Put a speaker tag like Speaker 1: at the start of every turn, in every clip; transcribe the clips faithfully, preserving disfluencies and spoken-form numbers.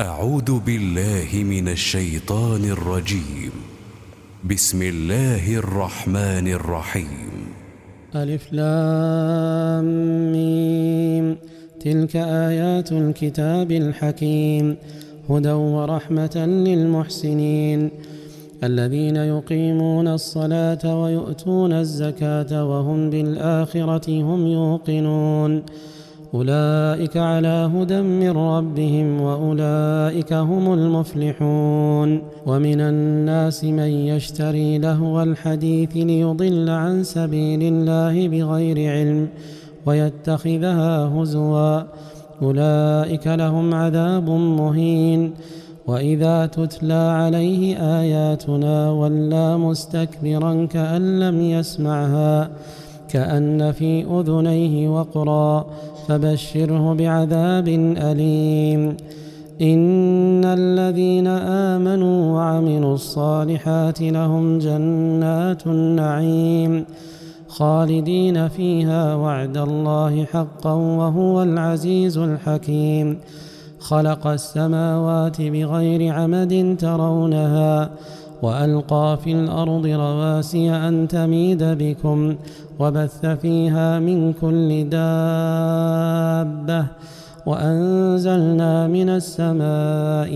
Speaker 1: أعوذ بالله من الشيطان الرجيم. بسم الله الرحمن الرحيم.
Speaker 2: ألف لام ميم. تلك آيات الكتاب الحكيم، هدى ورحمة للمحسنين الذين يقيمون الصلاة ويؤتون الزكاة وهم بالآخرة هم يوقنون. أولئك على هدى من ربهم وأولئك هم المفلحون. ومن الناس من يشتري لهو الحديث ليضل عن سبيل الله بغير علم ويتخذها هزوا، أولئك لهم عذاب مهين. وإذا تتلى عليه آياتنا ولى مستكبرا كأن لم يسمعها كأن في أذنيه وقرا، فبشره بعذاب أليم. إن الذين آمنوا وعملوا الصالحات لهم جنات النعيم خالدين فيها وعد الله حقا وهو العزيز الحكيم. خلق السماوات بغير عمد ترونها وألقى في الأرض رواسي أن تميد بكم وبث فيها من كل دابة وأنزلنا من السماء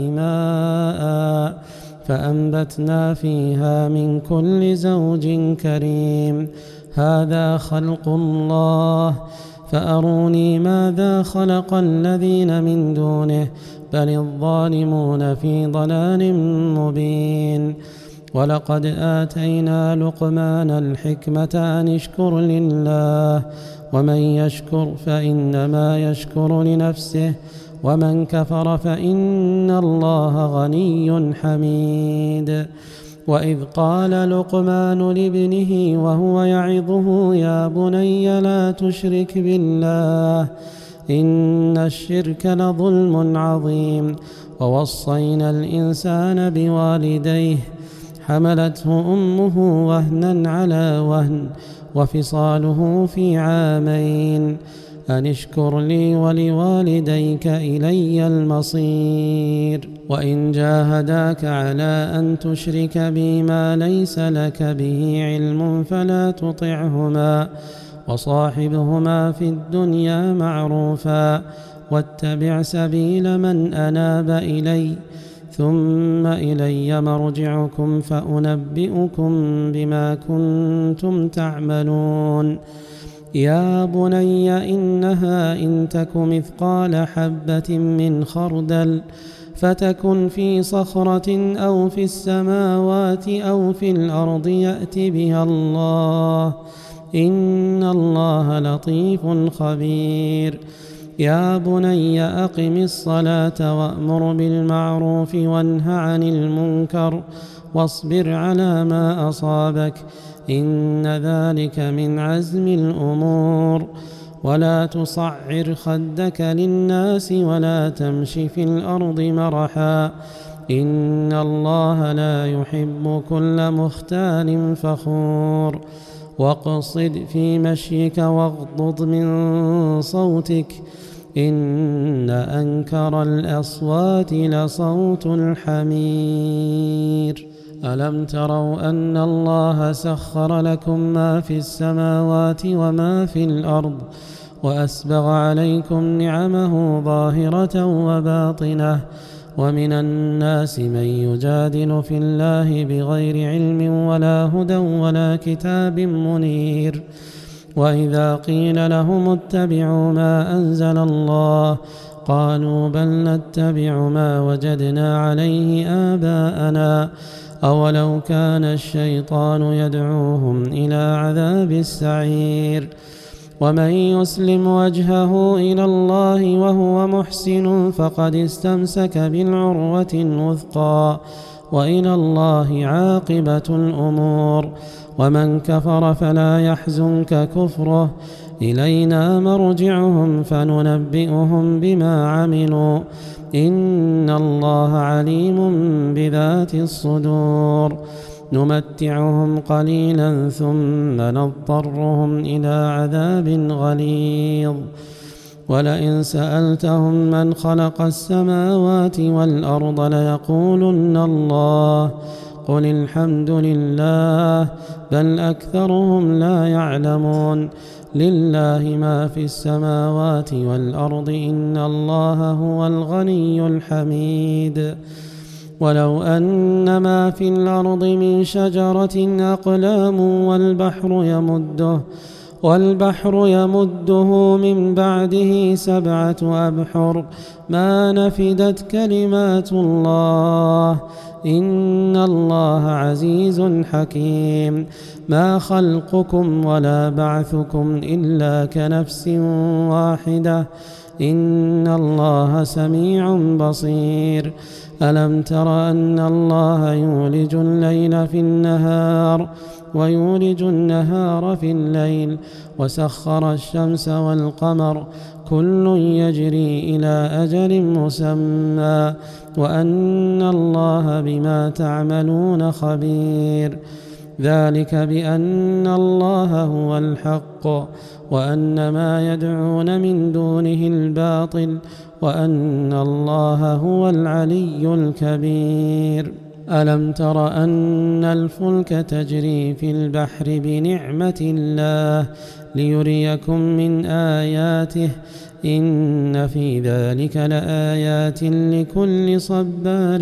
Speaker 2: ماء فأنبتنا فيها من كل زوج كريم. هذا خلق الله فأروني ماذا خلق الذين من دونه بل الظالمون في ضلال مبين. ولقد آتينا لقمان الحكمة أن اشكر لله ومن يشكر فإنما يشكر لنفسه ومن كفر فإن الله غني حميد. وإذ قال لقمان لابنه وهو يعظه يا بني لا تشرك بالله إن الشرك لظلم عظيم. ووصينا الإنسان بوالديه حملته أمه وهنا على وهن وفصاله في عامين أن اشكر لي ولوالديك إلي المصير. وإن جاهداك على أن تشرك بي ما ليس لك به علم فلا تطعهما وصاحبهما في الدنيا معروفا واتبع سبيل من أناب إلي ثم إلي مرجعكم فأنبئكم بما كنتم تعملون. يا بني إنها إن تك مثقال حبة من خردل فتكن في صخرة أو في السماوات أو في الأرض يأت بها الله إن الله لطيف خبير. يا بني أقم الصلاة وأمر بالمعروف وانه عن المنكر واصبر على ما أصابك إن ذلك من عزم الأمور. ولا تصعر خدك للناس ولا تمش في الأرض مرحا إن الله لا يحب كل مختال فخور. واقصد في مشيك واغضض من صوتك إن أنكر الأصوات لصوت الحمير. ألم تروا أن الله سخر لكم ما في السماوات وما في الأرض وأسبغ عليكم نعمه ظاهرة وباطنة ومن الناس من يجادل في الله بغير علم ولا هدى ولا كتاب منير. وإذا قيل لهم اتبعوا ما أنزل الله قالوا بل نتبع ما وجدنا عليه آباءنا أولو كان الشيطان يدعوهم إلى عذاب السعير. ومن يسلم وجهه إلى الله وهو محسن فقد استمسك بالعروة الوثقى وإلى الله عاقبة الأمور. ومن كفر فلا يحزنك كفره إلينا مرجعهم فننبئهم بما عملوا إن الله عليم بذات الصدور. نمتعهم قليلا ثم نضطرهم إلى عذاب غليظ ولئن سألتهم من خلق السماوات والأرض ليقولن الله قل الحمد لله بل أكثرهم لا يعلمون لله ما في السماوات والأرض إن الله هو الغني الحميد ولو أن ما في الأرض من شجرة أقلام والبحر يمده والبحر يمده من بعده سبعة أبحر ما نفدت كلمات الله إن الله عزيز حكيم ما خلقكم ولا بعثكم إلا كنفس واحدة إن الله سميع بصير ألم تر أن الله يولج الليل في النهار ويولج النهار في الليل وسخر الشمس والقمر كل يجري إلى أجل مسمى وأن الله بما تعملون خبير ذلك بأن الله هو الحق وأن ما يدعون من دونه الباطل وأن الله هو العلي الكبير ألم تر أن الفلك تجري في البحر بنعمة الله ليريكم من آياته إن في ذلك لآيات لكل صبار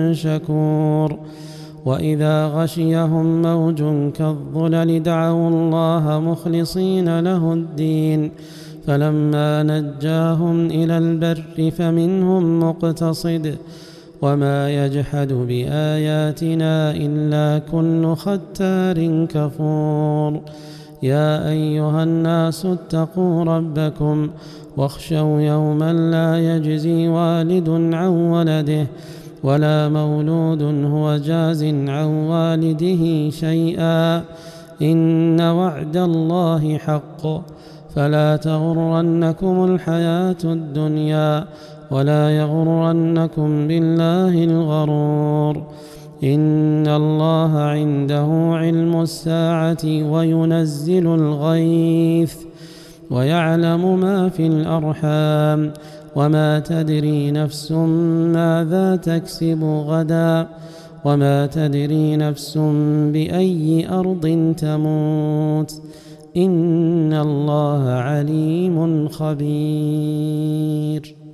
Speaker 2: شكور وإذا غشيهم موج كالظلل دعوا الله مخلصين له الدين فلما نجاهم إلى البر فمنهم مقتصد وما يجحد بآياتنا إلا كل ختار كفور يا أيها الناس اتقوا ربكم واخشوا يوما لا يجزي والد عن ولده ولا مولود هو جاز عن والده شيئا إن وعد الله حق فلا تغرنكم الحياة الدنيا ولا يغرنكم بالله الغرور إن الله عنده علم الساعة وينزل الغيث ويعلم ما في الأرحام وما تدري نفس ماذا تكسب غدا وما تدري نفس بأي أرض تموت إن الله عليم خبير.